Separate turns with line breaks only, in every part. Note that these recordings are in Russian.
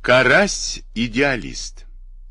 Карась-идеалист.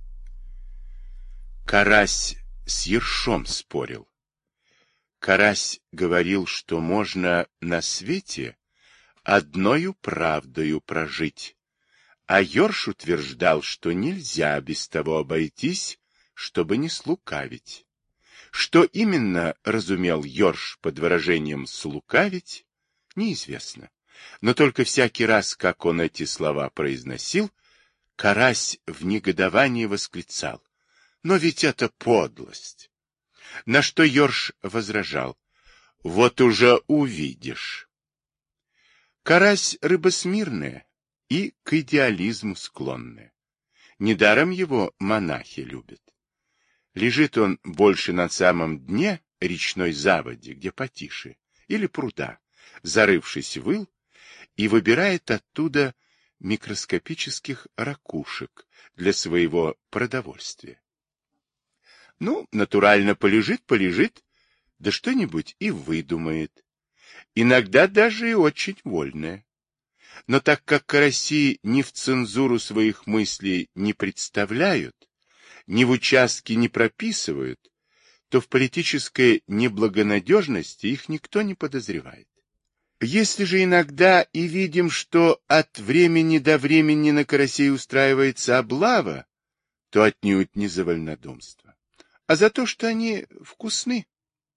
Карась с ершом спорил. Карась говорил, что можно на свете одною правдою прожить, а ерш утверждал, что нельзя без того обойтись, чтобы не слукавить. Что именно разумел ерш под выражением «слукавить», неизвестно. Но только всякий раз, как он эти слова произносил, Карась в негодовании восклицал: «Но ведь это подлость!» На что ерш возражал: «Вот уже увидишь». Карась рыба смирная и к идеализму склонная. Недаром его монахи любят. Лежит он больше на самом дне речной заводи, где потише, или пруда, зарывшись в ил, и выбирает оттуда микроскопических ракушек для своего продовольствия. Ну, натурально полежит, да что-нибудь и выдумает. Иногда даже и очень вольное. Но так как караси ни в цензуру своих мыслей не представляют, ни в участке не прописывают, то в политической неблагонадежности их никто не подозревает. Если же иногда и видим, что от времени до времени на карасей устраивается облава, то отнюдь не за вольнодумство, а за то, что они вкусны.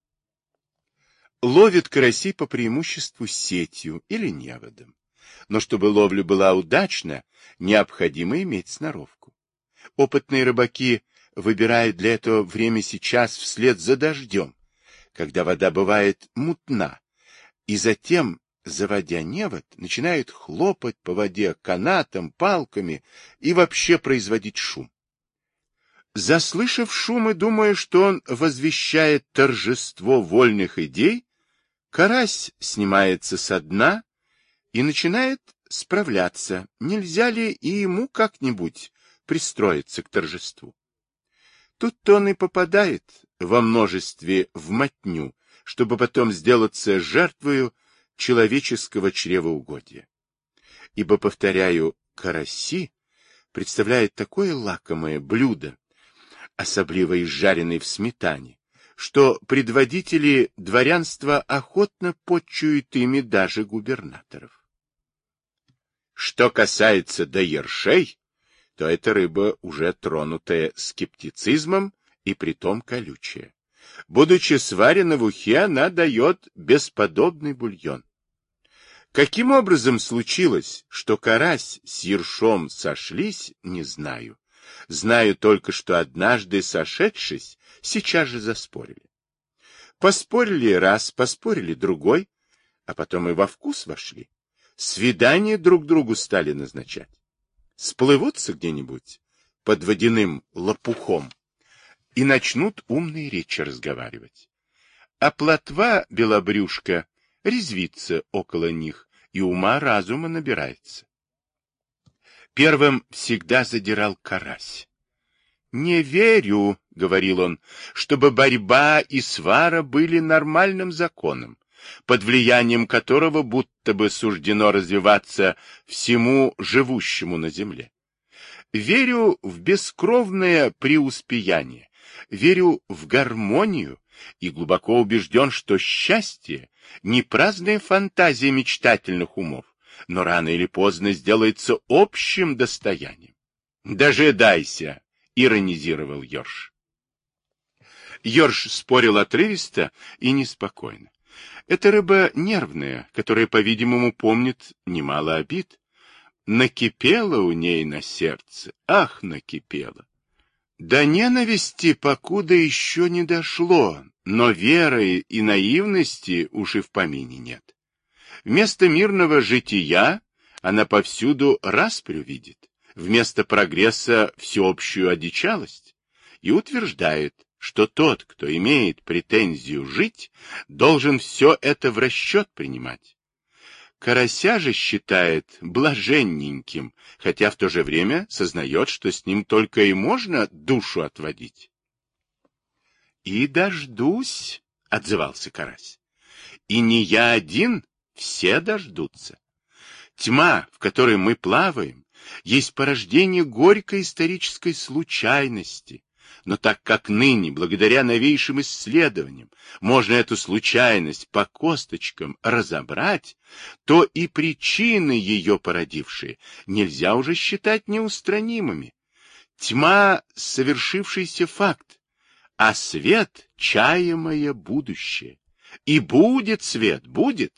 Ловят карасей по преимуществу сетью или неводом. Но чтобы ловля была удачна, необходимо иметь сноровку. Опытные рыбаки выбирают для этого время сейчас вслед за дождем, когда вода бывает мутна, и затем, заводя невод, начинают хлопать по воде канатом, палками и вообще производить шум. Заслышав шум и думая, что он возвещает торжество вольных идей, карась снимается со дна и начинает справляться, нельзя ли и ему как-нибудь пристроиться к торжеству. Тут-то он и попадает во множестве в мотню, чтобы потом сделаться жертвою человеческого чревоугодия. Ибо, повторяю, караси представляют такое лакомое блюдо, особливо изжаренный в сметане, что предводители дворянства охотно почуют ими даже губернаторов. Что касается до ершей, то эта рыба уже тронутая скептицизмом и притом колючая. Будучи сварена в ухе, она дает бесподобный бульон. Каким образом случилось, что карась с ершом сошлись, не знаю. Знаю только, что однажды, сошедшись, сейчас же заспорили. Поспорили раз, поспорили другой, а потом и во вкус вошли. Свидания друг другу стали назначать. Сплывутся где-нибудь под водяным лопухом и начнут умные речи разговаривать. А плотва белобрюшка резвится около них и ума-разума набирается. Первым всегда задирал карась. «Не верю, — говорил он, — чтобы борьба и свара были нормальным законом, под влиянием которого будто бы суждено развиваться всему живущему на земле. Верю в бескровное преуспеяние, верю в гармонию и глубоко убежден, что счастье — не праздная фантазия мечтательных умов, но рано или поздно сделается общим достоянием. Дожидайся, — иронизировал ерш. Ерш спорил отрывисто и неспокойно. Это рыба нервная, которая, по-видимому, помнит немало обид. Накипело у ней на сердце, ах, накипело. До ненависти покуда еще не дошло, но веры и наивности уж и в помине нет. Вместо мирного жития она повсюду распрю видит, вместо прогресса всеобщую одичалость, и утверждает, что тот, кто имеет претензию жить, должен все это в расчет принимать. Карася же считает блаженненьким, хотя в то же время сознает, что с ним только и можно душу отводить. — И дождусь, — отзывался карась. — И не я один, все дождутся. Тьма, в которой мы плаваем, есть порождение горькой исторической случайности. Но так как ныне, благодаря новейшим исследованиям, можно эту случайность по косточкам разобрать, то и причины, ее породившие, нельзя уже считать неустранимыми. Тьма — совершившийся факт, а свет — чаемое будущее. И будет свет, будет.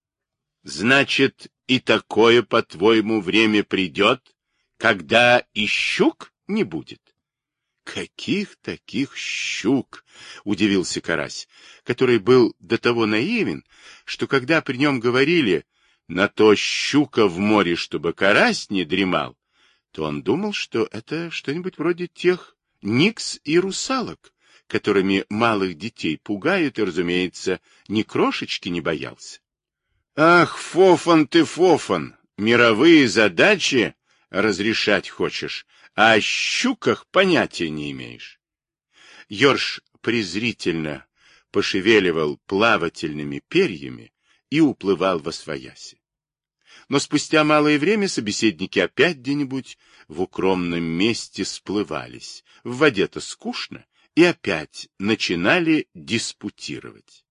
Значит, и такое, по-твоему, время придет, когда и щук не будет? Каких таких щук? Удивился Карась, который был до того наивен, что когда при нем говорили «на то щука в море, чтобы карась не дремал», то он думал, что это что-нибудь вроде тех никс и русалок, которыми малых детей пугают, и, разумеется, ни крошечки не боялся. Ах, Фофан ты, Фофан, мировые задачи разрешать хочешь, а о щуках понятия не имеешь. Ёрш презрительно пошевеливал плавательными перьями и уплывал восвояси. Но спустя малое время собеседники опять где-нибудь в укромном месте сплывались. В воде-то скучно, и опять начинали диспутировать.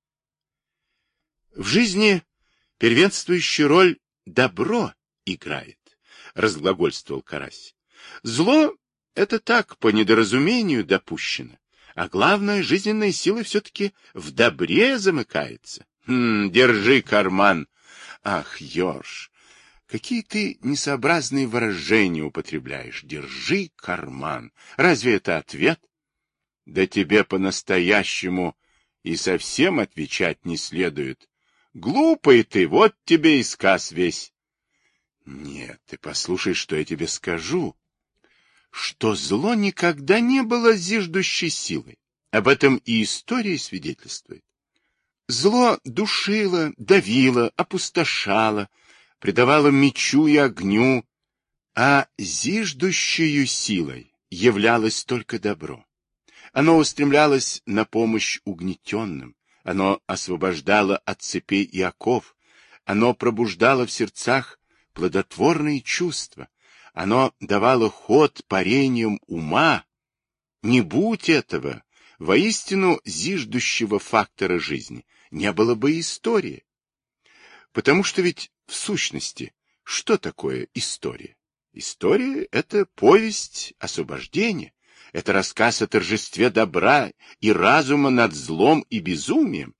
В жизни первенствующую роль добро играет, разглагольствовал Карась. Зло — это так, по недоразумению допущено, а главное, жизненная сила все-таки в добре замыкается. Держи карман. Ах, Ёрш, какие ты несообразные выражения употребляешь. Держи карман. Разве это ответ? Да тебе по-настоящему и совсем отвечать не следует. Глупый ты, вот тебе и сказ весь. Нет, ты послушай, что я тебе скажу. Что зло никогда не было зиждущей силой. Об этом и история свидетельствует. Зло душило, давило, опустошало, придавало мечу и огню, а зиждущей силой являлось только добро. Оно устремлялось на помощь угнетенным, оно освобождало от цепей и оков, оно пробуждало в сердцах плодотворные чувства, оно давало ход парениям ума. Не будь этого, воистину зиждущего фактора жизни, не было бы истории. Потому что ведь, в сущности, что такое история? История — это повесть освобождения, это рассказ о торжестве добра и разума над злом и безумием.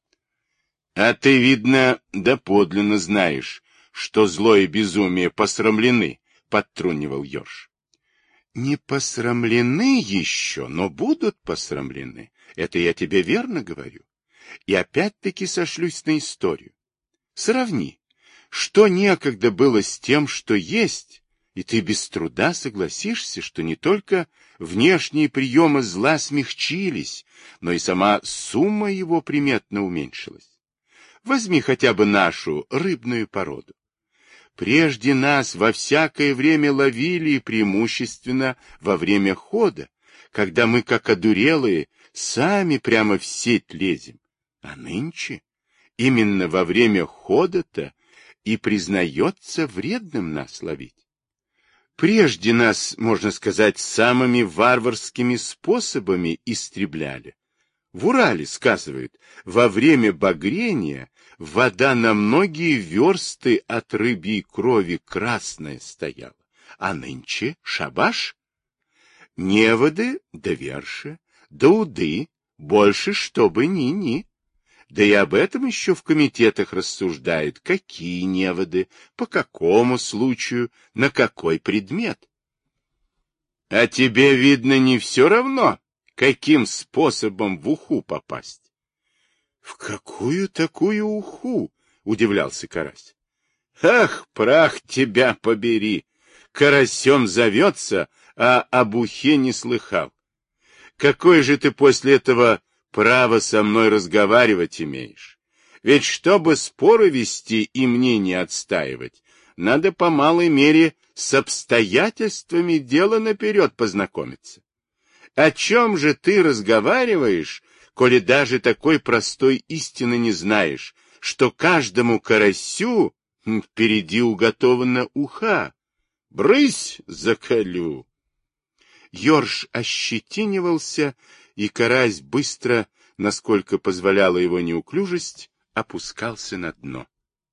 А ты, видно, доподлинно знаешь, что зло и безумие посрамлены, — подтрунивал Ёрш. Не посрамлены еще, но будут посрамлены. Это я тебе верно говорю. И опять-таки сошлюсь на историю. Сравни, что некогда было с тем, что есть, и ты без труда согласишься, что не только внешние приемы зла смягчились, но и сама сумма его приметно уменьшилась. Возьми хотя бы нашу рыбную породу. Прежде нас во всякое время ловили, преимущественно во время хода, когда мы, как одурелые, сами прямо в сеть лезем. А нынче именно во время хода-то и признается вредным нас ловить. Прежде нас, можно сказать, самыми варварскими способами истребляли. В Урале, сказывают, во время багрения вода на многие версты от рыбьей крови красная стояла, а нынче шабаш. Неводы да верши, да уды, больше чтобы ни-ни. Да и об этом еще в комитетах рассуждают, какие неводы, по какому случаю, на какой предмет. А тебе, видно, не все равно, каким способом в уху попасть. — В какую такую уху? — удивлялся Карась. — Ах, прах тебя побери! Карасем зовется, а об ухе не слыхал. Какое же ты после этого право со мной разговаривать имеешь? Ведь чтобы споры вести и мнение отстаивать, надо по малой мере с обстоятельствами дела наперед познакомиться. О чем же ты разговариваешь, коли даже такой простой истины не знаешь, что каждому карасю впереди уготована уха? Брысь, заколю. Ёрш ощетинивался, и карась быстро, насколько позволяла его неуклюжесть, опускался на дно.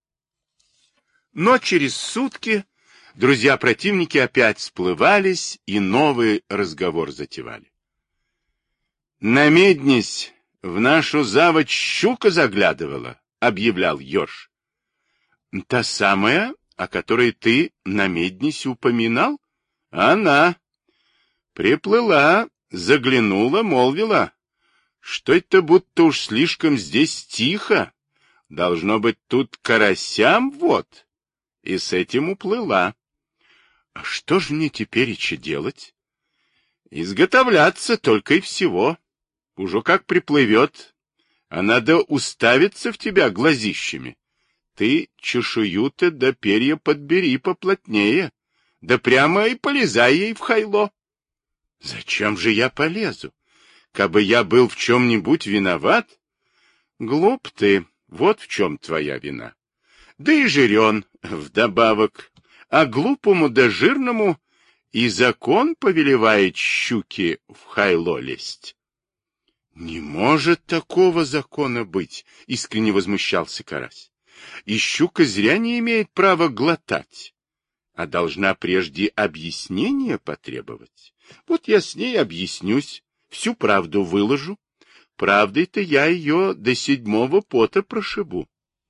Но через сутки друзья-противники опять всплывались и новый разговор затевали. «Намеднись, в нашу заводь щука заглядывала», — объявлял Ёрш. «Та самая, о которой ты на меднись упоминал? Она. Приплыла, заглянула, молвила. Что это будто уж слишком здесь тихо? Должно быть, тут карасям вот». И с этим уплыла. А что же мне теперь делать? Изготовляться только и всего. Уже как приплывет, а надо уставиться в тебя глазищами. Ты чешую-то да перья подбери поплотнее, да прямо и полезай ей в хайло. Зачем же я полезу? Кабы я был в чем-нибудь виноват? Глуп ты, вот в чем твоя вина. Да и жирен вдобавок, а глупому да жирному и закон повелевает щуки в хайло лезть. Не может такого закона быть, искренне возмущался карась. И щука зря не имеет права глотать, а должна прежде объяснения потребовать. Вот я с ней объяснюсь, всю правду выложу. Правдой-то я ее до 7-го пота прошибу.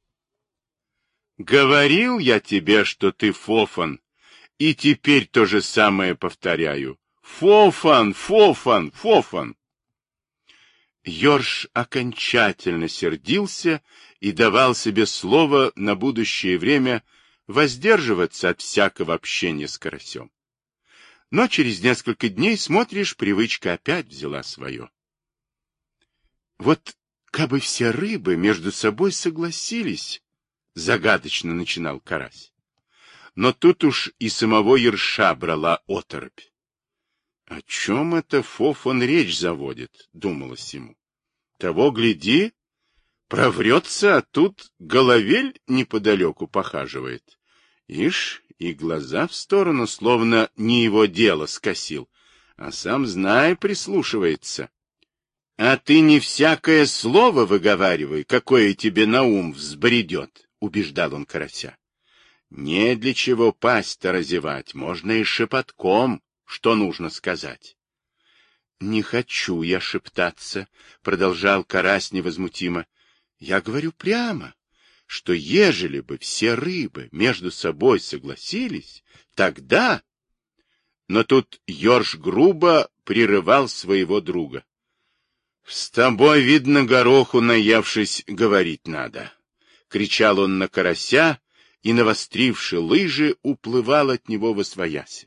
Говорил я тебе, что ты фофан, и теперь то же самое повторяю. Фофан, фофан, фофан. Ёрш окончательно сердился и давал себе слово на будущее время воздерживаться от всякого общения с карасем. Но через несколько дней, смотришь, привычка опять взяла свое. Вот кабы все рыбы между собой согласились, загадочно начинал карась. Но тут уж и самого ерша брала оторопь. О чем это фофан речь заводит, думалось ему. Того гляди, проврется, а тут головель неподалеку похаживает. Ишь, и глаза в сторону, словно не его дело, скосил, а сам, зная, прислушивается. А ты не всякое слово выговаривай, какое тебе на ум взбредет, убеждал он карася. Не для чего пасть-то разевать, можно и шепотком, что нужно сказать. Не хочу я шептаться, продолжал карась невозмутимо. Я говорю прямо, что ежели бы все рыбы между собой согласились, тогда... Но тут Ёрш грубо прерывал своего друга. С тобой, видно, гороху наевшись, говорить надо. Кричал он на карася, и, навостривши лыжи, уплывал от него восвояси.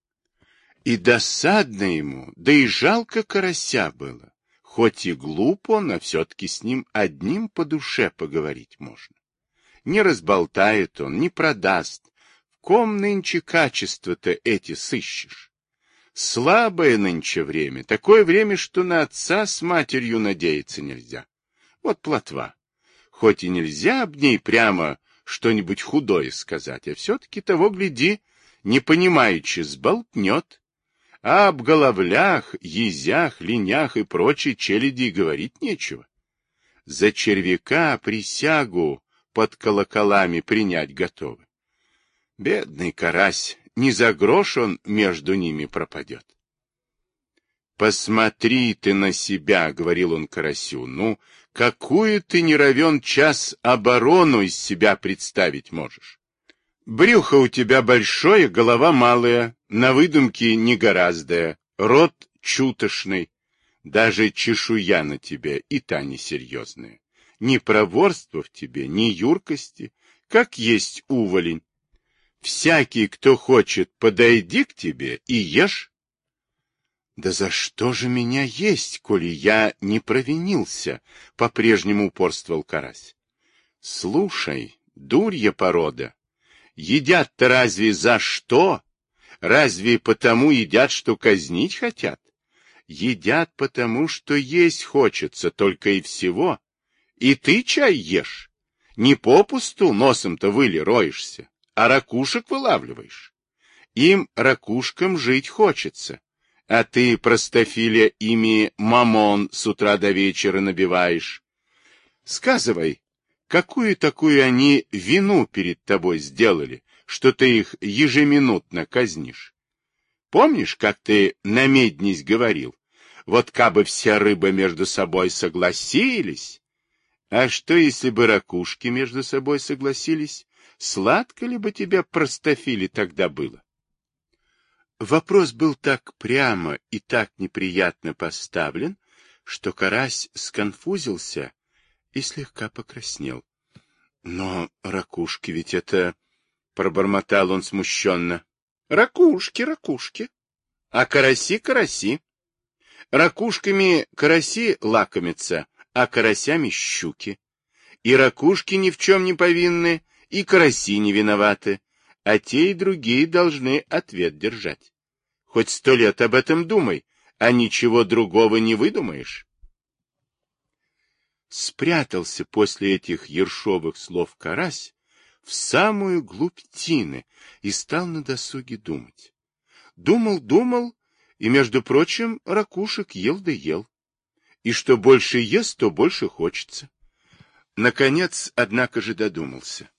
И досадно ему, да и жалко карася было. Хоть и глуп он, а все-таки с ним одним по душе поговорить можно. Не разболтает он, не продаст. В ком нынче качества-то эти сыщешь? Слабое нынче время, такое время, что на отца с матерью надеяться нельзя. Вот плотва. Хоть и нельзя об ней прямо что-нибудь худое сказать, а все-таки того, гляди, не понимаючи, сболтнет. А об головлях, езях, линях и прочей челяди говорить нечего. За червяка присягу под колоколами принять готовы. Бедный карась, не за грош он между ними пропадет. «Посмотри ты на себя», — говорил он карасю, — «ну, какую ты не равен час оборону из себя представить можешь? Брюхо у тебя большое, голова малая, на выдумке негораздая, рот чутошный, даже чешуя на тебе и та несерьезная. Ни проворства в тебе, ни юркости, как есть уволень. Всякий, кто хочет, подойди к тебе и ешь». «Да за что же меня есть, коли я не провинился?» — по-прежнему упорствовал карась. «Слушай, дурья порода, едят-то разве за что? Разве потому едят, что казнить хотят? Едят потому, что есть хочется, только и всего. И ты чай ешь. Не попусту носом-то выли роешься, а ракушек вылавливаешь. Им, ракушкам, жить хочется. А ты, простофиля, ими мамон с утра до вечера набиваешь. Сказывай, какую такую они вину перед тобой сделали, что ты их ежеминутно казнишь? Помнишь, как ты на меднись говорил? Вот кабы все рыбы между собой согласились. А что, если бы ракушки между собой согласились? Сладко ли бы тебе, простофили, тогда было? Вопрос был так прямо и так неприятно поставлен, что карась сконфузился и слегка покраснел. — Но ракушки ведь это... — пробормотал он смущенно. — Ракушки, ракушки. А караси, караси. Ракушками караси лакомятся, а карасями щуки. И ракушки ни в чем не повинны, и караси не виноваты, а те и другие должны ответ держать. Хоть 100 лет об этом думай, а ничего другого не выдумаешь. Спрятался после этих ершовых слов карась в самую глубь тины и стал на досуге думать. Думал, и, между прочим, ракушек ел да ел. И что больше ест, то больше хочется. Наконец, однако же, додумался.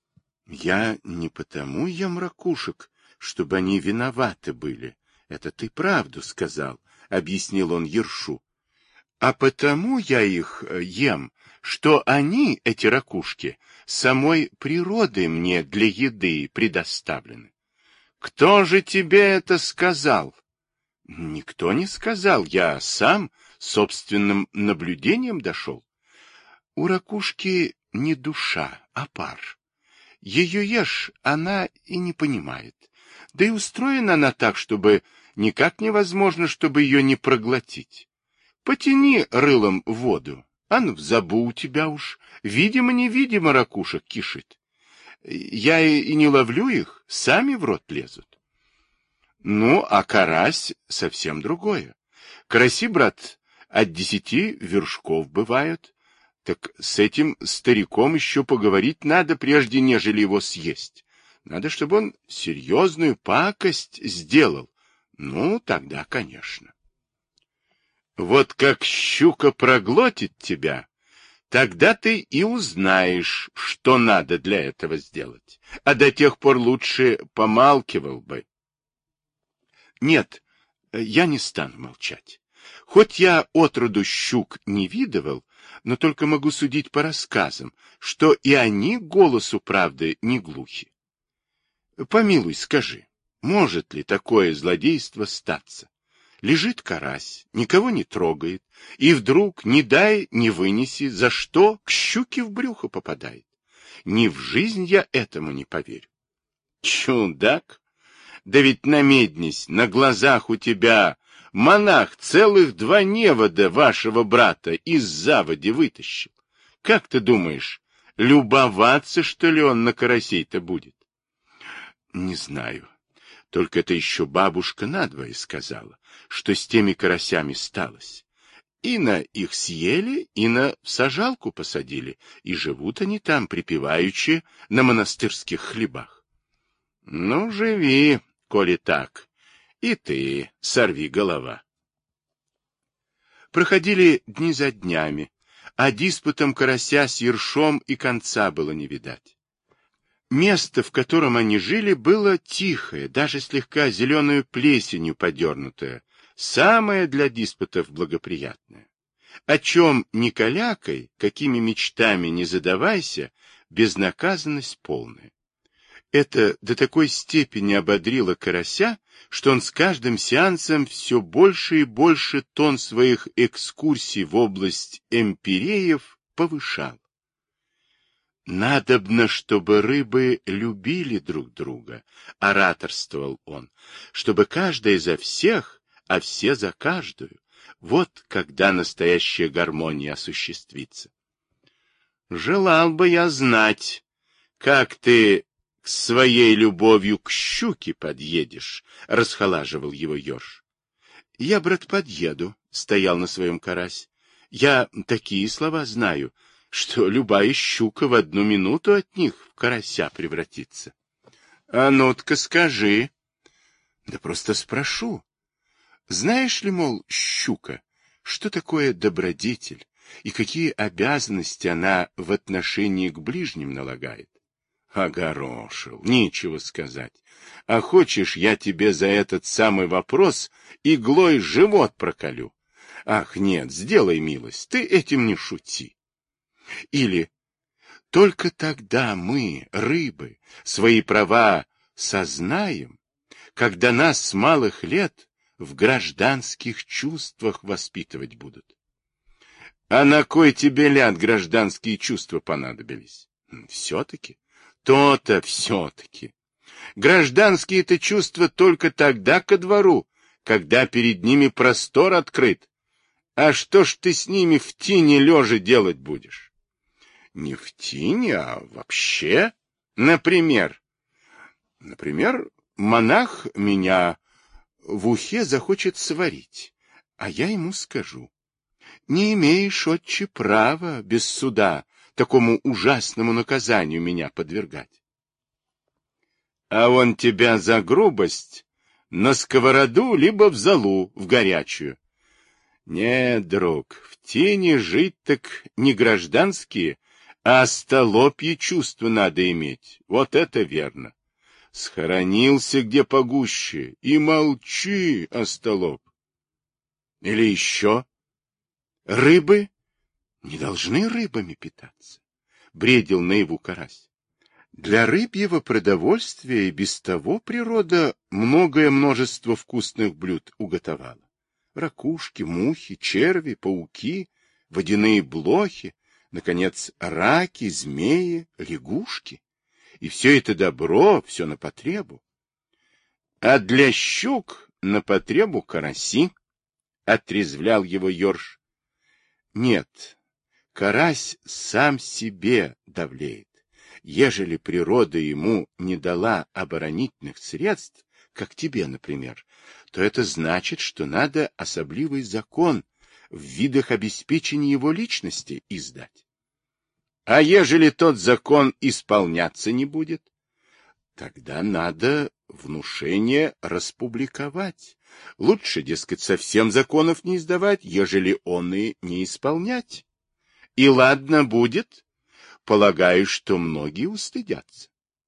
Я не потому ем ракушек, чтобы они виноваты были. Это ты правду сказал, — объяснил он ершу. А потому я их ем, что они, эти ракушки, самой природой мне для еды предоставлены. Кто же тебе это сказал? Никто не сказал, я сам собственным наблюдением дошел. У ракушки не душа, а пар. Ее ешь, она и не понимает. Да и устроена она так, чтобы никак невозможно, чтобы ее не проглотить. Потяни рылом в воду, а ну, забу у тебя уж. Видимо-невидимо ракушек кишит. Я и не ловлю их, сами в рот лезут. Ну, а карась совсем другое. Караси, брат, от 10 вершков бывают. Так с этим стариком еще поговорить надо, прежде нежели его съесть. Надо, чтобы он серьезную пакость сделал. Ну, тогда, конечно. Вот как щука проглотит тебя, тогда ты и узнаешь, что надо для этого сделать. А до тех пор лучше помалкивал бы. Нет, я не стану молчать. Хоть я отроду щук не видывал, но только могу судить по рассказам, что и они к голосу правды не глухи. Помилуй, скажи, может ли такое злодейство статься? Лежит карась, никого не трогает, и вдруг, не дай, не вынеси, за что к щуке в брюхо попадает. Ни в жизнь я этому не поверю. Чудак! Да ведь намеднись, на глазах у тебя монах целых 2 невода вашего брата из заводи вытащил. Как ты думаешь, любоваться, что ли, он на карасей-то будет? Не знаю. Только это еще бабушка надвое сказала, что с теми карасями сталось. И на их съели, и на сажалку посадили, и живут они там, припеваючи, на монастырских хлебах. Ну, живи, коли так, и ты сорви голова. Проходили дни за днями, а диспутом карася с ершом и конца было не видать. Место, в котором они жили, было тихое, даже слегка зеленую плесенью подернутое, самое для диспутов благоприятное. О чем ни калякай, какими мечтами не задавайся, безнаказанность полная. Это до такой степени ободрило карася, что он с каждым сеансом все больше и больше тон своих экскурсий в область эмпиреев повышал. «Надобно, чтобы рыбы любили друг друга», — ораторствовал он, «чтобы каждая за всех, а все за каждую. Вот когда настоящая гармония осуществится». «Желал бы я знать, как ты к своей любовью к щуке подъедешь», — расхолаживал его еж. «Я, брат, подъеду», — стоял на своем карась. «Я такие слова знаю, что любая щука в 1 минуту от них в карася превратится». — А ну-ка скажи. Да просто спрошу. Знаешь ли, мол, щука, что такое добродетель и какие обязанности она в отношении к ближним налагает? Огорошил, нечего сказать. А хочешь, я тебе за этот самый вопрос иглой живот проколю? Ах, нет, сделай милость, ты этим не шути. Или только тогда мы, рыбы, свои права сознаем, когда нас с малых лет в гражданских чувствах воспитывать будут. А на кой тебе, ляд, гражданские чувства понадобились? Все-таки. То-то все-таки. Гражданские-то чувства только тогда ко двору, когда перед ними простор открыт. А что ж ты с ними в тени лежа делать будешь? Не в тени, а вообще. Например, монах меня в ухе захочет сварить, а я ему скажу: не имеешь, отче, права без суда такому ужасному наказанию меня подвергать. А он тебя за грубость на сковороду либо в золу, в горячую. Нет, друг, в тени жить так не гражданские, а остолопьи чувства надо иметь. Вот это верно. Схоронился где погуще, и молчи, остолоп. Или еще? Рыбы не должны рыбами питаться, бредил наяву карась. Для рыбьего продовольствия и без того природа многое множество вкусных блюд уготовала. Ракушки, мухи, черви, пауки, водяные блохи, наконец, раки, змеи, лягушки. И все это добро, все на потребу. А для щук на потребу караси, отрезвлял его Ёрш. Нет, карась сам себе давлеет. Ежели природа ему не дала оборонительных средств, как тебе, например, то это значит, что надо особливый закон в видах обеспечения его личности издать. А ежели тот закон исполняться не будет, тогда надо внушение распубликовать. Лучше, дескать, совсем законов не издавать, ежели он и не исполнять. И ладно будет, полагаю, что многие устыдятся.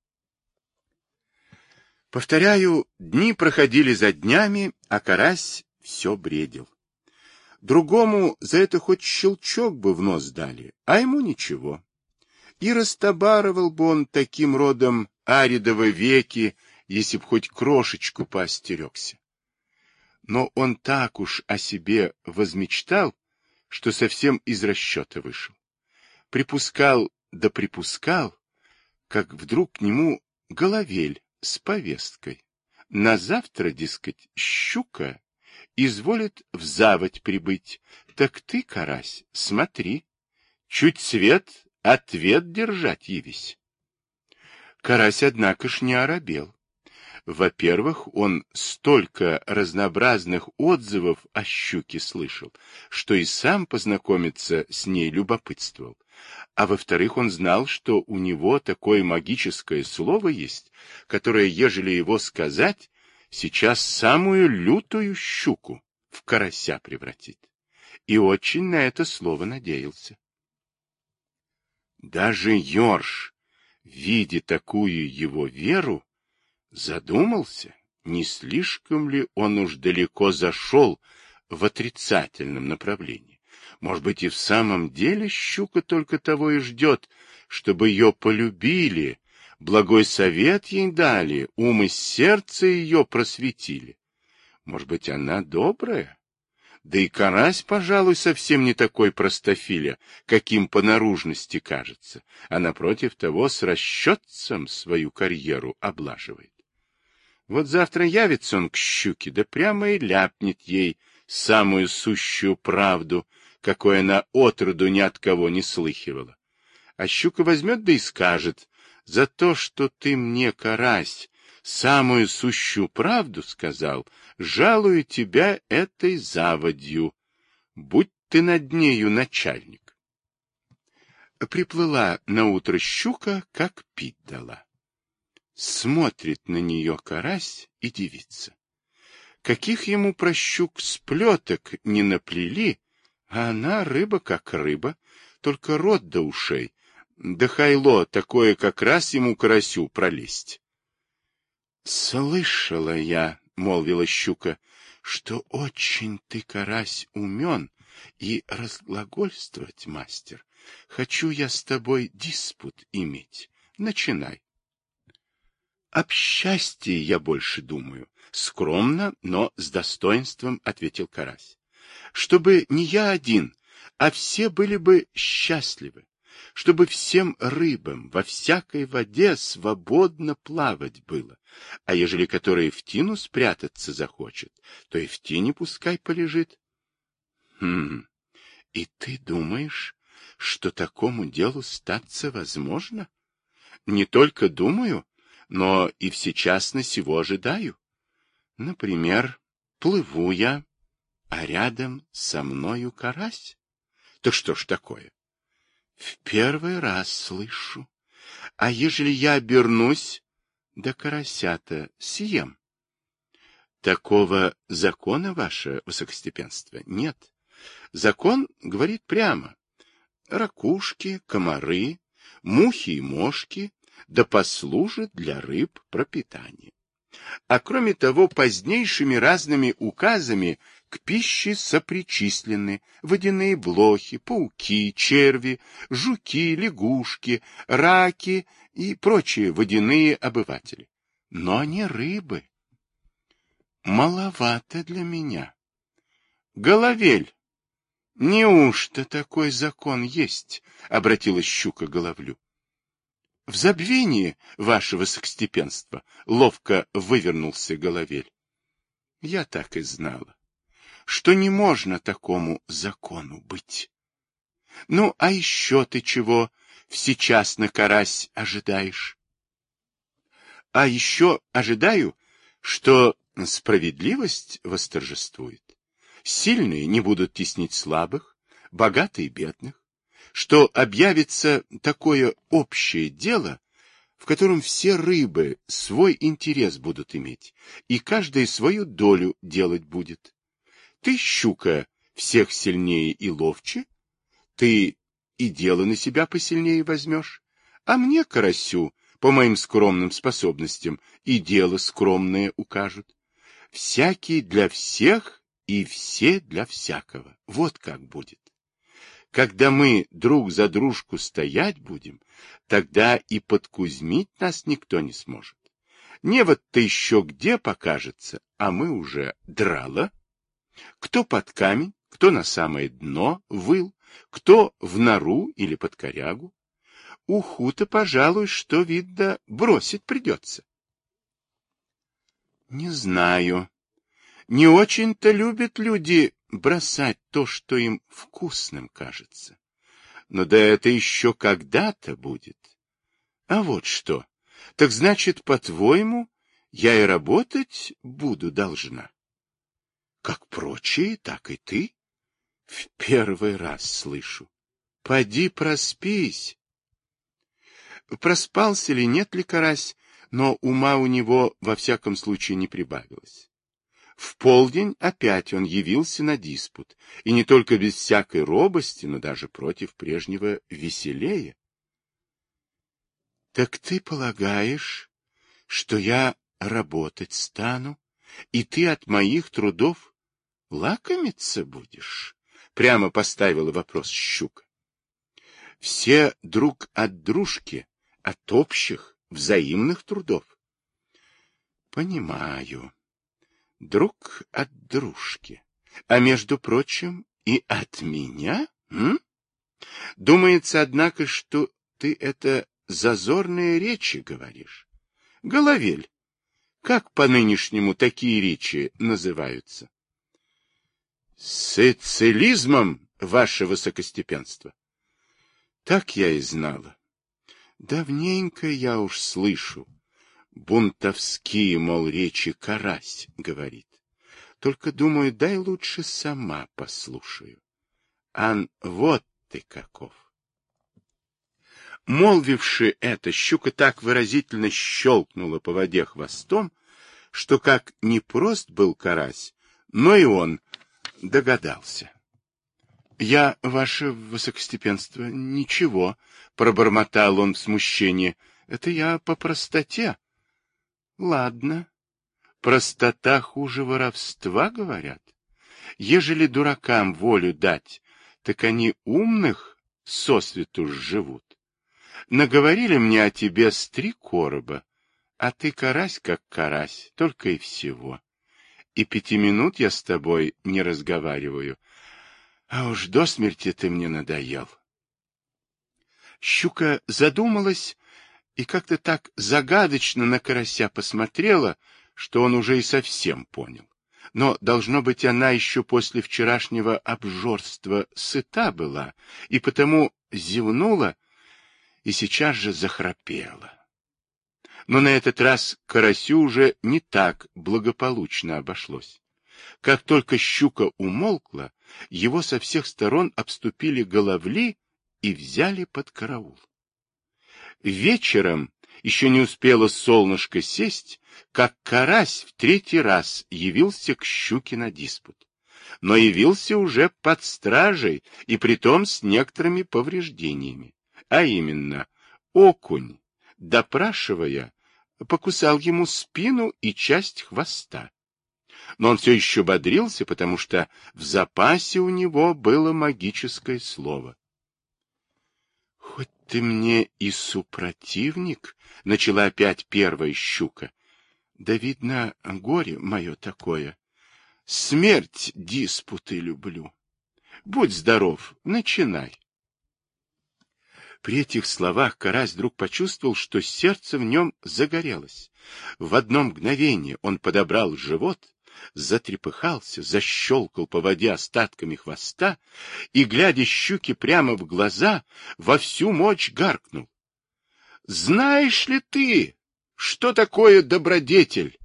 Повторяю, дни проходили за днями, а карась все бредил. Другому за это хоть щелчок бы в нос дали, а ему ничего. И растобарывал бы он таким родом аридовы веки, если б хоть крошечку поостерегся. Но он так уж о себе возмечтал, что совсем из расчета вышел. Припускал да припускал, как вдруг к нему Головель с повесткой. На завтра, дескать, щука изволит в заводь прибыть. Так ты, карась, смотри, чуть свет, ответ держать явись. Карась, однако ж, не оробел. Во-первых, он столько разнообразных отзывов о щуке слышал, что и сам познакомиться с ней любопытствовал. А во-вторых, он знал, что у него такое магическое слово есть, которое, ежели его сказать, сейчас самую лютую щуку в карася превратит. И очень на это слово надеялся. Даже Ёрш, видя такую его веру, задумался, не слишком ли он уж далеко зашел в отрицательном направлении. Может быть, и в самом деле щука только того и ждет, чтобы ее полюбили, благой совет ей дали, ум и сердце ее просветили. Может быть, она добрая? Да и карась, пожалуй, совсем не такой простофиля, каким по наружности кажется, а напротив того с расчетцем свою карьеру облаживает. Вот завтра явится он к щуке, да прямо и ляпнет ей самую сущую правду, какой она отроду ни от кого не слыхивала. А щука возьмет да и скажет: за то, что ты мне, карась, самую сущую правду сказал, жалую тебя этой заводью. Будь ты над нею начальник. Приплыла наутро щука, как пить дала. Смотрит на нее карась и дивится. каких ему про щук сплеток не наплели, а она рыба как рыба, только рот до ушей, да хайло такое как раз ему карасю пролезть. — Слышала я, — молвила щука, — что очень ты, карась, умен и разглагольствовать мастер. Хочу я с тобой диспут иметь. Начинай. — Об счастье я больше думаю. Скромно, но с достоинством ответил карась. Чтобы не я один, а все были бы счастливы. Чтобы всем рыбам во всякой воде свободно плавать было. А ежели который в тину спрятаться захочет, то и в тине пускай полежит. И ты думаешь, что такому делу статься возможно? Не только думаю, но и всечасно сего ожидаю. Например, плыву я, а рядом со мною карась. Так что ж такое? В первый раз слышу. А ежели я обернусь, да карася-то съем? Такого закона, ваше высокостепенство, нет. Закон говорит прямо. Ракушки, комары, мухи и мошки, да послужат для рыб пропитание. А кроме того, позднейшими разными указами к пище сопричислены водяные блохи, пауки, черви, жуки, лягушки, раки и прочие водяные обыватели. Но не рыбы. Маловато для меня. Головель, неужто такой закон есть? — обратилась щука к Головлю. — В забвении, ваше высокостепенство, — ловко вывернулся Головель. — Я так и знала, что не можно такому закону быть. Ну, а еще ты чего всечасно, карась, ожидаешь? А еще ожидаю, что справедливость восторжествует. Сильные не будут теснить слабых, богатые бедных, что объявится такое общее дело, в котором все рыбы свой интерес будут иметь, и каждая свою долю делать будет. Ты, щука, всех сильнее и ловче, ты и дело на себя посильнее возьмешь, а мне, карасю, по моим скромным способностям, и дело скромное укажут. Всякий для всех и все для всякого. Вот как будет. Когда мы друг за дружку стоять будем, тогда и подкузмить нас никто не сможет. Невод-то еще где покажется, а мы уже драла. Кто под камень, кто на самое дно выл, кто в нору или под корягу. Уху-то, пожалуй, что, видно, бросить придется. Не знаю. Не очень-то любят люди бросать то, что им вкусным кажется. Но да это еще когда-то будет. А вот что. Так значит, по-твоему, я и работать буду должна? Как прочие, так и ты. В первый раз слышу. Поди проспись. Проспался ли, нет ли карась, но ума у него во всяком случае не прибавилось. В полдень опять он явился на диспут, и не только без всякой робости, но даже против прежнего веселее. — Так ты полагаешь, что я работать стану, и ты от моих трудов лакомиться будешь? — прямо поставила вопрос щука. — Все друг от дружки, от общих, взаимных трудов. — Понимаю. Друг от дружки. А между прочим, и от меня? Думается, однако, что ты это зазорные речи говоришь. Головель, как по-нынешнему такие речи называются? Сицилизмом, ваше высокостепенство. Так я и знала. Давненько я уж слышу. Бунтовские, мол, речи карась, говорит. Только, думаю, дай лучше сама послушаю. Ан, вот ты каков. Молвивши это, щука так выразительно щелкнула по воде хвостом, что как непрост был карась, но и он догадался. — Я, ваше высокостепенство, ничего, — пробормотал он в смущении. — Это я по простоте. — Ладно. Простота хуже воровства, говорят. Ежели дуракам волю дать, так они умных сосвету сживут. Наговорили мне о тебе с 3 короба, а ты карась как карась, только и всего. И 5 минут я с тобой не разговариваю, а уж до смерти ты мне надоел. Щука задумалась и как-то так загадочно на карася посмотрела, что он уже и совсем понял. Но, должно быть, она еще после вчерашнего обжорства сыта была, и потому зевнула и сейчас же захрапела. Но на этот раз карасю уже не так благополучно обошлось. Как только щука умолкла, его со всех сторон обступили головли и взяли под караул. Вечером еще не успело солнышко сесть, как карась в 3-й раз явился к щуке на диспут. Но явился уже под стражей, и притом с некоторыми повреждениями. А именно, окунь, допрашивая, покусал ему спину и часть хвоста. Но он все еще бодрился, потому что в запасе у него было магическое слово. — Хоть ты мне и супротивник, — начала опять первая щука, — да, видно, горе мое такое. Смерть диспуты люблю. Будь здоров, начинай. При этих словах карась вдруг почувствовал, что сердце в нем загорелось. В одно мгновение он подобрал живот, затрепыхался, защелкал по воде остатками хвоста и, глядя щуке прямо в глаза, во всю мощь гаркнул. — Знаешь ли ты, что такое добродетель?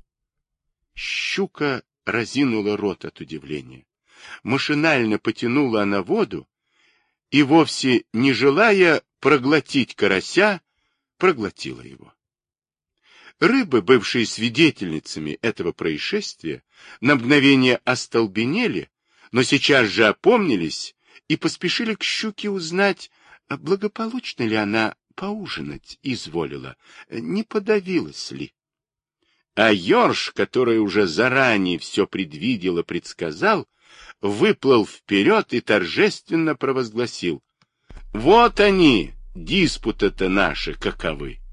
Щука разинула рот от удивления. Машинально потянула она воду и, вовсе не желая проглотить карася, проглотила его. Рыбы, бывшие свидетельницами этого происшествия, на мгновение остолбенели, но сейчас же опомнились и поспешили к щуке узнать, благополучно ли она поужинать изволила, не подавилась ли. А ёрш, который уже заранее все предвидел и предсказал, выплыл вперед и торжественно провозгласил: «Вот они, диспуты-то наши каковы!»